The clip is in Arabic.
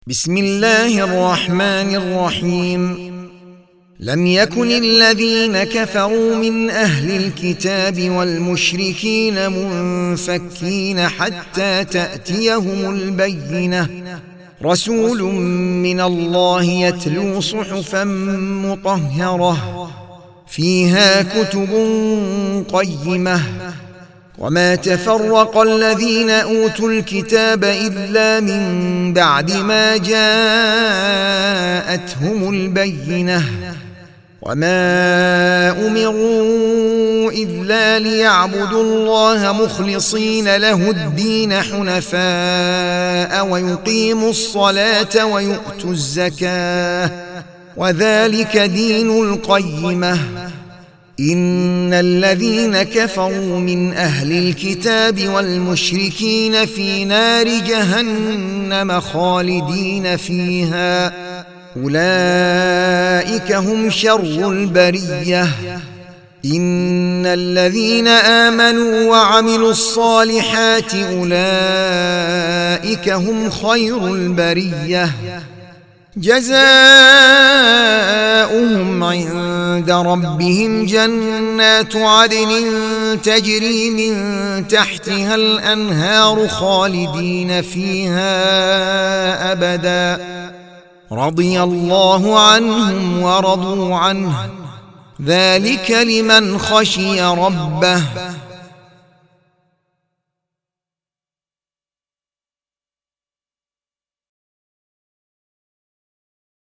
بسم الله الرحمن الرحيم. لم يكن الذين كفروا من أهل الكتاب والمشركين منفكين حتى تأتيهم البينة، رسول من الله يتلو صحفا مطهرة فيها كتب قيمة. وما تفرق الذين أوتوا الكتاب إلا من بعد ما جاءتهم البينة، وما أمروا إلا ليعبدوا الله مخلصين له الدين حنفاء ويقيموا الصلاة ويؤتوا الزكاة، وذلك دين القيمة. إن الذين كفروا من أهل الكتاب والمشركين في نار جهنم خالدين فيها، أولئك هم شر البرية. إن الذين آمنوا وعملوا الصالحات أولئك هم خير البرية، جزاؤهم عند ربهم جنات عدن تجري من تحتها الأنهار خالدين فيها أبدا، رضي الله عنهم ورضوا عنه، ذلك لمن خشي ربه.